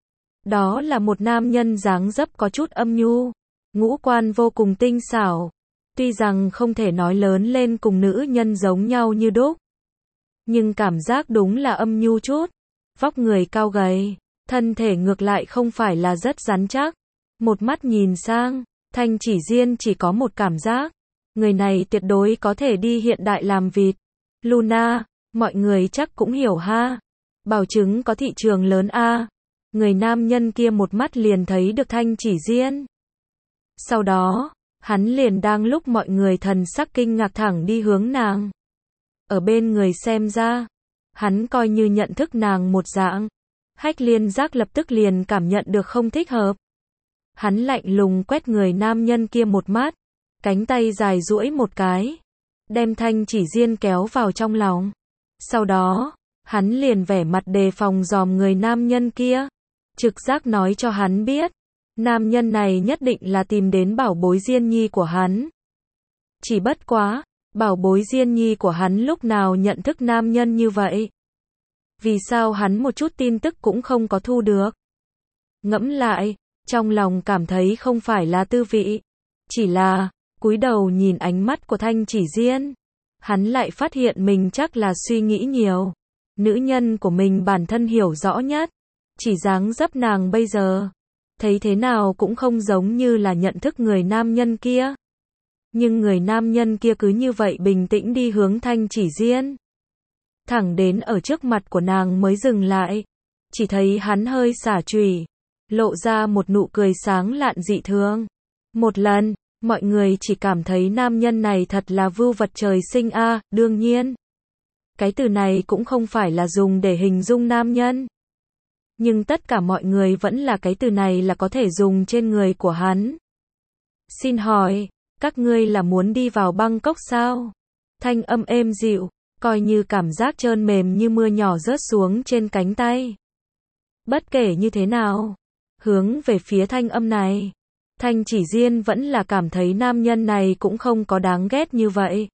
Đó là một nam nhân dáng dấp có chút âm nhu, ngũ quan vô cùng tinh xảo. Tuy rằng không thể nói lớn lên cùng nữ nhân giống nhau như đúc, nhưng cảm giác đúng là âm nhu chút. Vóc người cao gầy, thân thể ngược lại không phải là rất rắn chắc. Một mắt nhìn sang, Thanh Chỉ Diên chỉ có một cảm giác, người này tuyệt đối có thể đi hiện đại làm vịt. Luna, mọi người chắc cũng hiểu ha. Bảo chứng có thị trường lớn a. Người nam nhân kia một mắt liền thấy được Thanh Chỉ Diên. Sau đó, hắn liền đang lúc mọi người thần sắc kinh ngạc thẳng đi hướng nàng. Ở bên người xem ra, hắn coi như nhận thức nàng một dạng. Hách Liên Giác lập tức liền cảm nhận được không thích hợp. Hắn lạnh lùng quét người nam nhân kia một mắt, cánh tay dài duỗi một cái, đem Thanh Chỉ Diên kéo vào trong lòng. Sau đó, hắn liền vẻ mặt đề phòng dòm người nam nhân kia. Trực giác nói cho hắn biết, nam nhân này nhất định là tìm đến bảo bối Diên Nhi của hắn. Chỉ bất quá, bảo bối Diên Nhi của hắn lúc nào nhận thức nam nhân như vậy? Vì sao hắn một chút tin tức cũng không có thu được? Ngẫm lại, trong lòng cảm thấy không phải là tư vị, chỉ là cúi đầu nhìn ánh mắt của Thanh Chỉ Diên, hắn lại phát hiện mình chắc là suy nghĩ nhiều. Nữ nhân của mình bản thân hiểu rõ nhất, chỉ dáng dấp nàng bây giờ, thấy thế nào cũng không giống như là nhận thức người nam nhân kia. Nhưng người nam nhân kia cứ như vậy bình tĩnh đi hướng Thanh Chỉ Diên. Thẳng đến ở trước mặt của nàng mới dừng lại, chỉ thấy hắn hơi xả chùy, lộ ra một nụ cười sáng lạn dị thường. Một lần, mọi người chỉ cảm thấy nam nhân này thật là vưu vật trời sinh a, đương nhiên. Cái từ này cũng không phải là dùng để hình dung nam nhân. Nhưng tất cả mọi người vẫn là cái từ này là có thể dùng trên người của hắn. Xin hỏi, các ngươi là muốn đi vào Bangkok sao? Thanh âm êm dịu, coi như cảm giác trơn mềm như mưa nhỏ rớt xuống trên cánh tay. Bất kể như thế nào, hướng về phía thanh âm này, Thanh Chỉ Diên vẫn là cảm thấy nam nhân này cũng không có đáng ghét như vậy.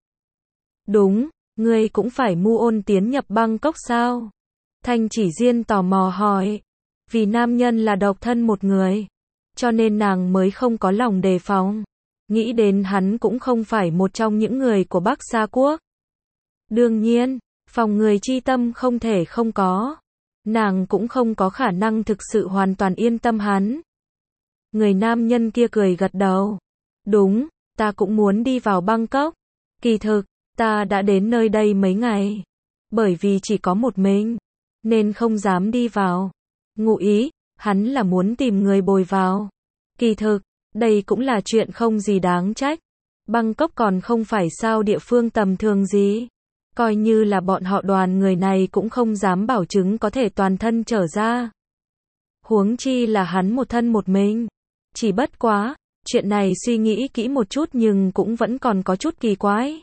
Đúng, ngươi cũng phải mưu ôn tiến nhập Bangkok sao? Thanh Chỉ Diên tò mò hỏi. Vì nam nhân là độc thân một người, cho nên nàng mới không có lòng đề phòng. Nghĩ đến hắn cũng không phải một trong những người của Bắc Sa Quốc. Đương nhiên, phòng người chi tâm không thể không có. Nàng cũng không có khả năng thực sự hoàn toàn yên tâm hắn. Người nam nhân kia cười gật đầu. Đúng, ta cũng muốn đi vào Bangkok. Kỳ thực, ta đã đến nơi đây mấy ngày. Bởi vì chỉ có một mình, nên không dám đi vào. Ngụ ý, hắn là muốn tìm người bồi vào. Kỳ thực, đây cũng là chuyện không gì đáng trách. Bangkok còn không phải sao địa phương tầm thường gì. Coi như là bọn họ đoàn người này cũng không dám bảo chứng có thể toàn thân trở ra. Huống chi là hắn một thân một mình. Chỉ bất quá, chuyện này suy nghĩ kỹ một chút nhưng cũng vẫn còn có chút kỳ quái.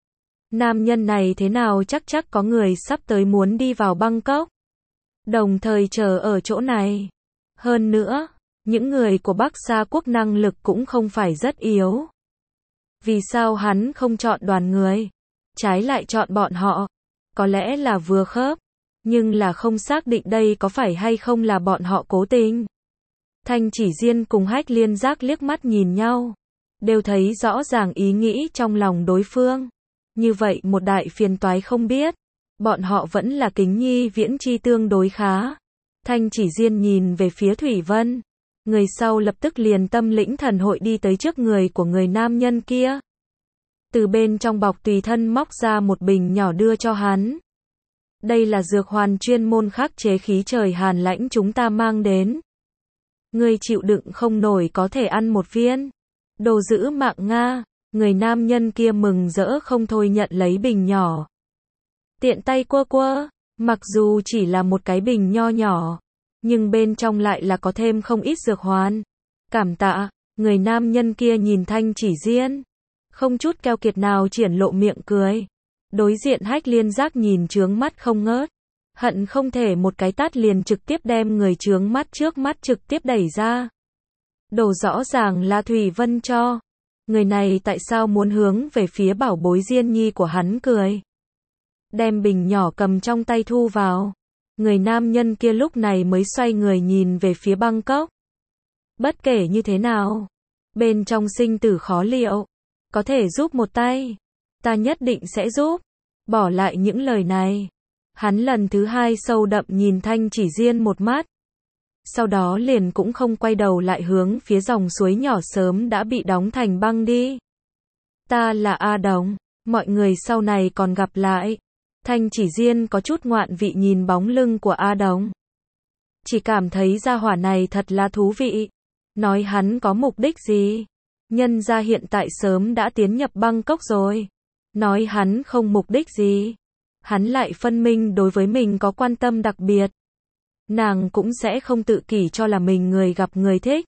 Nam nhân này thế nào chắc có người sắp tới muốn đi vào Bangkok. Đồng thời chờ ở chỗ này. Hơn nữa, những người của Bắc Sa Quốc năng lực cũng không phải rất yếu. Vì sao hắn không chọn đoàn người, trái lại chọn bọn họ? Có lẽ là vừa khớp, nhưng là không xác định đây có phải hay không là bọn họ cố tình. Thanh Chỉ Diên cùng Hách Liên Giác liếc mắt nhìn nhau, đều thấy rõ ràng ý nghĩ trong lòng đối phương. Như vậy một đại phiền toái không biết. Bọn họ vẫn là kính nhi viễn chi tương đối khá. Thanh Chỉ Diên nhìn về phía Thủy Vân. Người sau lập tức liền tâm lĩnh thần hội đi tới trước người của người nam nhân kia. Từ bên trong bọc tùy thân móc ra một bình nhỏ đưa cho hắn. Đây là dược hoàn chuyên môn khắc chế khí trời hàn lãnh chúng ta mang đến. Người chịu đựng không nổi có thể ăn một viên. Đồ giữ mạng Nga. Người nam nhân kia mừng rỡ không thôi nhận lấy bình nhỏ. Tiện tay quơ, mặc dù chỉ là một cái bình nho nhỏ, nhưng bên trong lại là có thêm không ít dược hoàn. Cảm tạ, người nam nhân kia nhìn Thanh Chỉ Diên, không chút keo kiệt nào triển lộ miệng cười. Đối diện Hách Liên Giác nhìn trướng mắt không ngớt, hận không thể một cái tát liền trực tiếp đem người trướng mắt trước mắt trực tiếp đẩy ra. Đồ rõ ràng là Thủy Vân cho. Người này tại sao muốn hướng về phía bảo bối Diên Nhi của hắn cười? Đem bình nhỏ cầm trong tay thu vào. Người nam nhân kia lúc này mới xoay người nhìn về phía Bangkok. Bất kể như thế nào, bên trong sinh tử khó liệu, có thể giúp một tay, ta nhất định sẽ giúp. Bỏ lại những lời này, hắn lần thứ hai sâu đậm nhìn Thanh Chỉ Diên một mắt. Sau đó liền cũng không quay đầu lại hướng phía dòng suối nhỏ sớm đã bị đóng thành băng đi. Ta là A Đồng, mọi người sau này còn gặp lại. Thanh Chỉ Diên có chút ngoạn vị nhìn bóng lưng của A Đồng. Chỉ cảm thấy gia hỏa này thật là thú vị. Nói hắn có mục đích gì? Nhân ra hiện tại sớm đã tiến nhập Bangkok rồi. Nói hắn không mục đích gì. Hắn lại phân minh đối với mình có quan tâm đặc biệt. Nàng cũng sẽ không tự kỷ cho là mình người gặp người thích.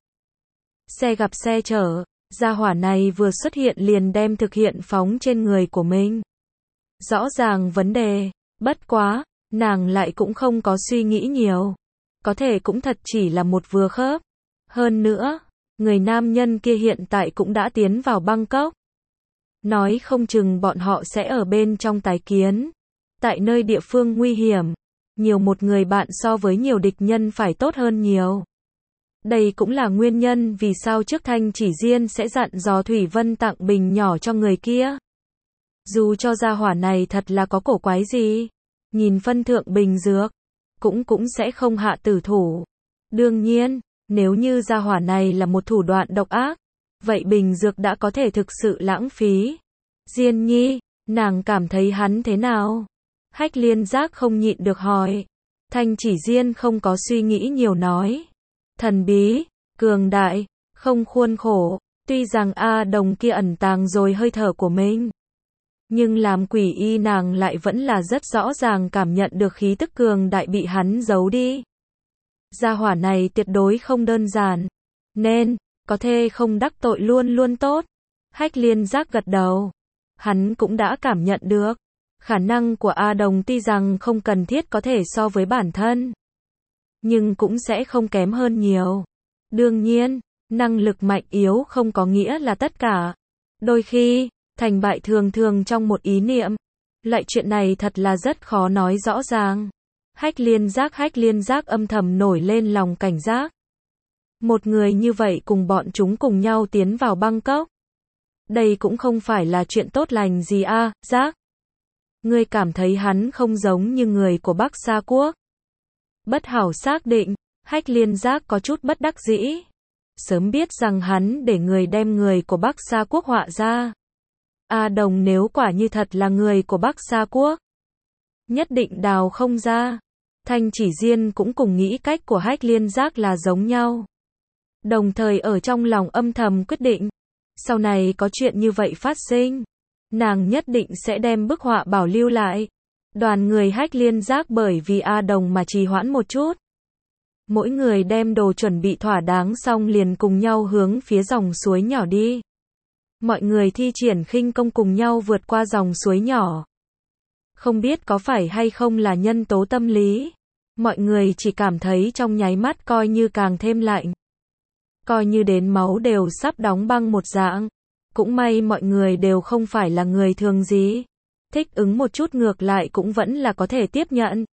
Xe gặp xe chở, gia hỏa này vừa xuất hiện liền đem thực hiện phóng trên người của mình. Rõ ràng vấn đề, bất quá, nàng lại cũng không có suy nghĩ nhiều. có thể cũng thật chỉ là một vừa khớp. Hơn nữa, người nam nhân kia hiện tại cũng đã tiến vào Bangkok. Nói không chừng bọn họ sẽ ở bên trong tái kiến. Tại nơi địa phương nguy hiểm, nhiều một người bạn so với nhiều địch nhân phải tốt hơn nhiều. Đây cũng là nguyên nhân vì sao trước Thanh Chỉ Diên sẽ dặn dò Thủy Vân tặng bình nhỏ cho người kia. Dù cho gia hỏa này thật là có cổ quái gì, nhìn phân thượng bình dược, cũng sẽ không hạ tử thủ. Đương nhiên, nếu như gia hỏa này là một thủ đoạn độc ác, vậy bình dược đã có thể thực sự lãng phí. Diên nhi, nàng cảm thấy hắn thế nào? Hách Liên Giác không nhịn được hỏi. Thanh Chỉ Diên không có suy nghĩ nhiều nói. Thần bí, cường đại, không khuôn khổ, tuy rằng A Đồng kia ẩn tàng rồi hơi thở của mình. Nhưng làm quỷ y nàng lại vẫn là rất rõ ràng cảm nhận được khí tức cường đại bị hắn giấu đi. Gia hỏa này tuyệt đối không đơn giản, nên, có thể không đắc tội luôn luôn tốt. Hách Liên Giác gật đầu. Hắn cũng đã cảm nhận được. Khả năng của A Đồng tuy rằng không cần thiết có thể so với bản thân, nhưng cũng sẽ không kém hơn nhiều. Đương nhiên, năng lực mạnh yếu không có nghĩa là tất cả. Đôi khi, thành bại thường thường trong một ý niệm. Loại chuyện này thật là rất khó nói rõ ràng. Hách Liên Giác âm thầm nổi lên lòng cảnh giác. Một người như vậy cùng bọn chúng cùng nhau tiến vào Bangkok. Đây cũng không phải là chuyện tốt lành gì a, Giác. Ngươi cảm thấy hắn không giống như người của Bắc Sa Quốc. Bất hảo xác định, Hách Liên Giác có chút bất đắc dĩ. Sớm biết rằng hắn để người đem người của Bắc Sa Quốc họa ra. A Đồng nếu quả như thật là người của Bắc Sa Quốc, nhất định đào không ra. Thanh Chỉ Diên cũng cùng nghĩ cách của Hách Liên Giác là giống nhau. Đồng thời ở trong lòng âm thầm quyết định, sau này có chuyện như vậy phát sinh, nàng nhất định sẽ đem bức họa bảo lưu lại. Đoàn người Hách Liên Giác bởi vì A Đồng mà trì hoãn một chút. Mỗi người đem đồ chuẩn bị thỏa đáng xong liền cùng nhau hướng phía dòng suối nhỏ đi. Mọi người thi triển khinh công cùng nhau vượt qua dòng suối nhỏ. Không biết có phải hay không là nhân tố tâm lý, mọi người chỉ cảm thấy trong nháy mắt coi như càng thêm lạnh. Coi như đến máu đều sắp đóng băng một dạng. Cũng may mọi người đều không phải là người thường gì. Thích ứng một chút ngược lại cũng vẫn là có thể tiếp nhận.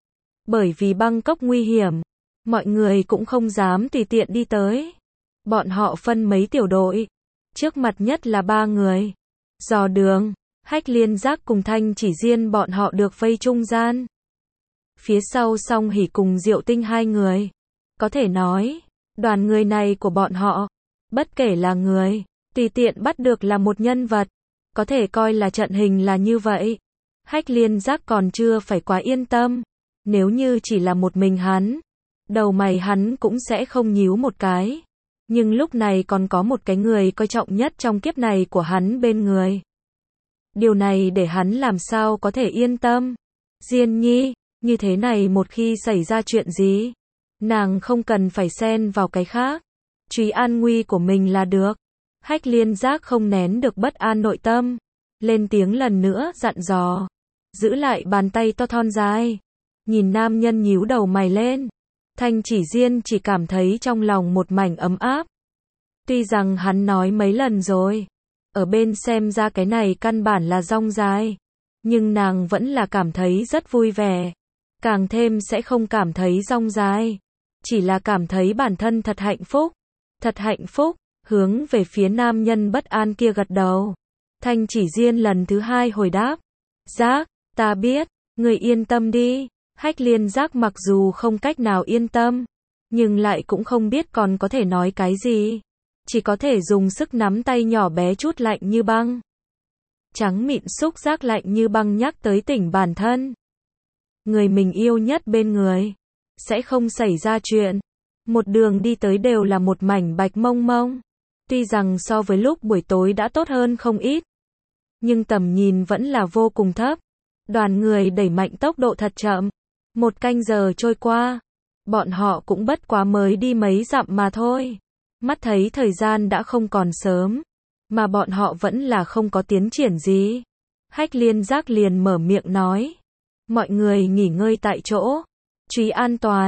Bởi vì Bangkok nguy hiểm, mọi người cũng không dám tùy tiện đi tới. Bọn họ phân mấy tiểu đội. Trước mặt nhất là 3 người. Dò đường, Hách Liên Giác cùng Thanh Chỉ Diên bọn họ được vây trung gian. Phía sau Song Hỷ cùng Diệu Tinh 2 người. Có thể nói, đoàn người này của bọn họ, bất kể là người, tùy tiện bắt được là một nhân vật. Có thể coi là trận hình là như vậy. Hách Liên Giác còn chưa phải quá yên tâm. Nếu như chỉ là một mình hắn, đầu mày hắn cũng sẽ không nhíu một cái. Nhưng lúc này còn có một cái người coi trọng nhất trong kiếp này của hắn bên người. Điều này để hắn làm sao có thể yên tâm. Diên nhi, như thế này một khi xảy ra chuyện gì, nàng không cần phải xen vào cái khác. Truy an nguy của mình là được. Hách Liên Giác không nén được bất an nội tâm. Lên tiếng lần nữa dặn dò. Giữ lại bàn tay to thon dài. Nhìn nam nhân nhíu đầu mày lên. Thanh Chỉ Diên chỉ cảm thấy trong lòng một mảnh ấm áp. Tuy rằng hắn nói mấy lần rồi, ở bên xem ra cái này căn bản là rong dài, nhưng nàng vẫn là cảm thấy rất vui vẻ. Càng thêm sẽ không cảm thấy rong dài, chỉ là cảm thấy bản thân thật hạnh phúc. Thật hạnh phúc, hướng về phía nam nhân bất an kia gật đầu. Thanh Chỉ Diên lần thứ 2 hồi đáp. Giác, ta biết, người yên tâm đi. Hách Liên Giác mặc dù không cách nào yên tâm, nhưng lại cũng không biết còn có thể nói cái gì. Chỉ có thể dùng sức nắm tay nhỏ bé chút lạnh như băng. Trắng mịn xúc giác lạnh như băng nhắc tới tỉnh bản thân. Người mình yêu nhất bên người, sẽ không xảy ra chuyện. Một đường đi tới đều là một mảnh bạch mông mông. Tuy rằng so với lúc buổi tối đã tốt hơn không ít, nhưng tầm nhìn vẫn là vô cùng thấp. Đoàn người đẩy mạnh tốc độ thật chậm. 1 canh giờ trôi qua, bọn họ cũng bất quá mới đi mấy dặm mà thôi. Mắt thấy thời gian đã không còn sớm, mà bọn họ vẫn là không có tiến triển gì. Hách Liên Giác liền mở miệng nói. Mọi người nghỉ ngơi tại chỗ. Chú ý an toàn.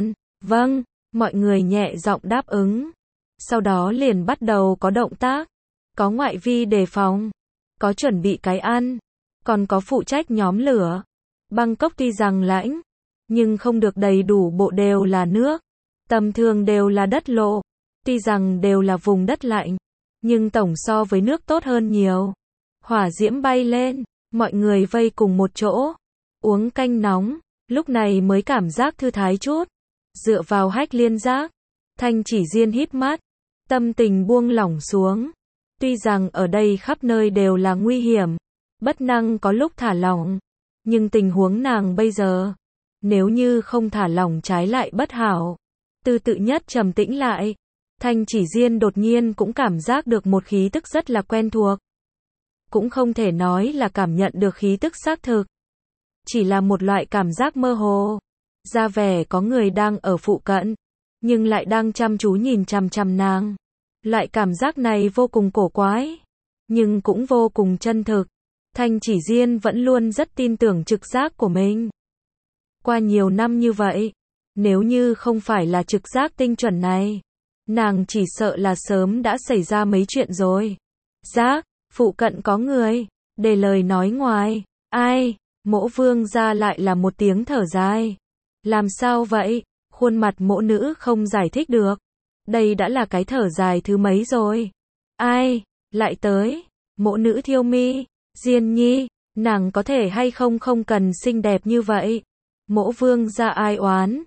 Vâng, mọi người nhẹ giọng đáp ứng. Sau đó liền bắt đầu có động tác. Có ngoại vi đề phòng. Có chuẩn bị cái ăn. Còn có phụ trách nhóm lửa. Bangkok tuy rằng lãnh, nhưng không được đầy đủ bộ đều là nước. Tầm thường đều là đất lộ. Tuy rằng đều là vùng đất lạnh, nhưng tổng so với nước tốt hơn nhiều. Hỏa diễm bay lên, mọi người vây cùng một chỗ. Uống canh nóng, lúc này mới cảm giác thư thái chút. Dựa vào hách liên giác, Thanh Chỉ Diên híp mắt, tâm tình buông lỏng xuống. Tuy rằng ở đây khắp nơi đều là nguy hiểm, bất năng có lúc thả lỏng, nhưng tình huống nàng bây giờ, nếu như không thả lỏng trái lại bất hảo. Từ tự nhất trầm tĩnh lại, Thanh Chỉ Diên đột nhiên cũng cảm giác được một khí tức rất là quen thuộc. Cũng không thể nói là cảm nhận được khí tức xác thực, chỉ là một loại cảm giác mơ hồ, ra vẻ có người đang ở phụ cận, nhưng lại đang chăm chú nhìn chằm chằm nàng. Loại cảm giác này vô cùng cổ quái, nhưng cũng vô cùng chân thực. Thanh Chỉ Diên vẫn luôn rất tin tưởng trực giác của mình. Qua nhiều năm như vậy, nếu như không phải là trực giác tinh chuẩn này, nàng chỉ sợ là sớm đã xảy ra mấy chuyện rồi. Giác, phụ cận có người, để lời nói ngoài. Ai? Mỗ vương ra lại là một tiếng thở dài. Làm sao vậy? Khuôn mặt mỗ nữ không giải thích được. Đây đã là cái thở dài thứ mấy rồi. Ai? Lại tới. Mỗ nữ Thiêu Mi, Diên Nhi, nàng có thể hay không không cần xinh đẹp như vậy. Mỗ vương ra ai oán.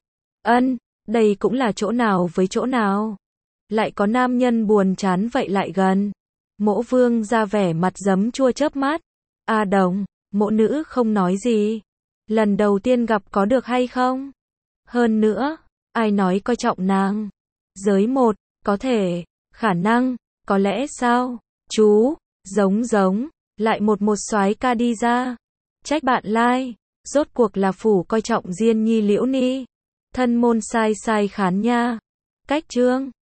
Đây cũng là chỗ nào với chỗ nào. Lại có nam nhân buồn chán vậy lại gần. Mỗ vương ra vẻ mặt giấm chua chớp mắt. A Đồng, mỗ nữ không nói gì. Lần đầu tiên gặp có được hay không? Hơn nữa, ai nói coi trọng nàng? Giới một, có thể, khả năng, có lẽ sao? Chú, giống, lại một soái ca đi ra. Trách bạn lai, rốt cuộc là phủ coi trọng Diên Nhi Liễu Ni. Thân môn sai khán nha. Cách chương